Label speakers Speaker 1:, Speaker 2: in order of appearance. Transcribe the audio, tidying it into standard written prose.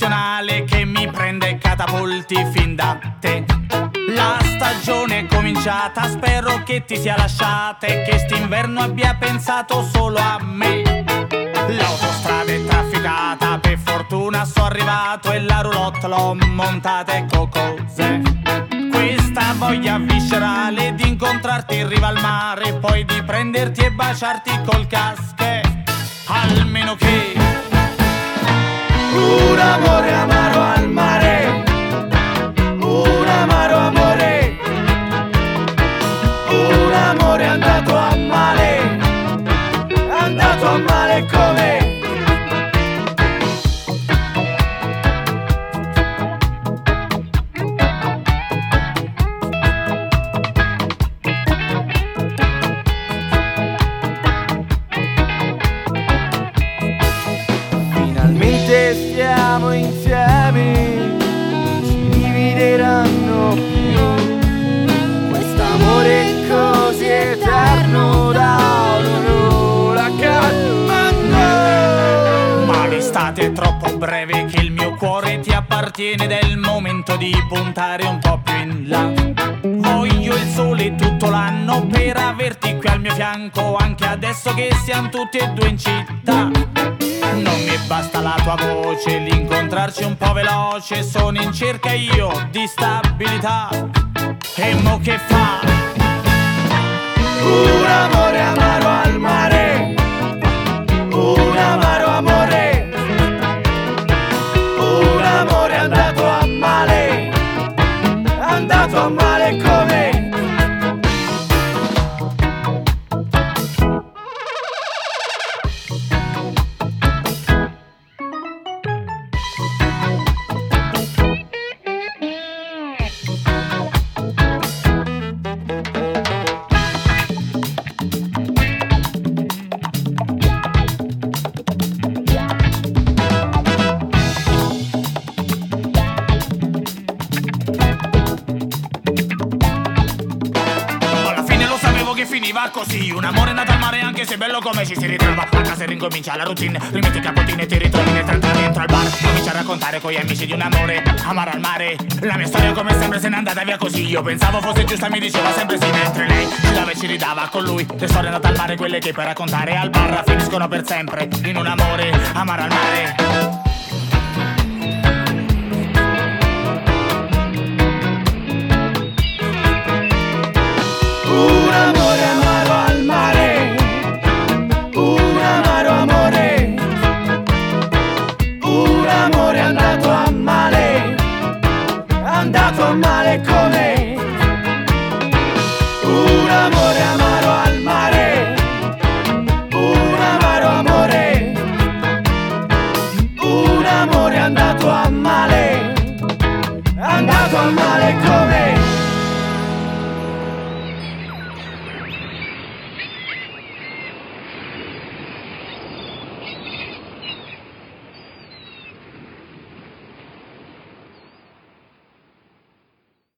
Speaker 1: eccezionale che mi prende e catapulti fin da te. La stagione è cominciata, spero che ti sia lasciata e che st'inverno abbia pensato solo a me. L'autostrada è trafficata, per fortuna sono arrivato e la roulotte l'ho montata, ecco cos'è. Questa voglia viscerale di incontrarti in riva al mare, poi di prenderti e baciarti col casche. Almeno che
Speaker 2: un amore amaro al mare, un amaro amore, un amore andato a male come. Finalmente stiamo insieme, ci divideranno più. Quest'amore è così eterno da un'ora calmando.
Speaker 1: Ma l'estate è troppo breve che il mio cuore ti appartiene ed è il momento di puntare un po' più in là. Voglio il sole tutto l'anno per averti qui al mio fianco, anche adesso che siamo tutti e due in città. Non mi basta la tua voce, l'incontrarci un po' veloce, sono in cerca io di stabilità. E mo che fa?
Speaker 2: Un amore amaro al mare, un amaro amore, un amore andato a male come.
Speaker 1: Finiva così, un amore nato al mare anche se bello come ci si ritrova. A casa e ricomincia la routine, rimetti i cappottini e ti ritrovi nel 30 dentro al bar. Comincia a raccontare con gli amici di un amore amaro al mare. La mia storia come sempre se n'è andata via così. Io pensavo fosse giusta, mi diceva sempre sì, mentre lei ci dava e ci ridava con lui. Le storie nate al mare, quelle che puoi raccontare al bar, finiscono per sempre in un amore amaro al mare.
Speaker 2: Un amore amaro al mare, un amaro amore, un amore andato a male come. Un amore amaro al mare, un amaro amore, un amore andato a male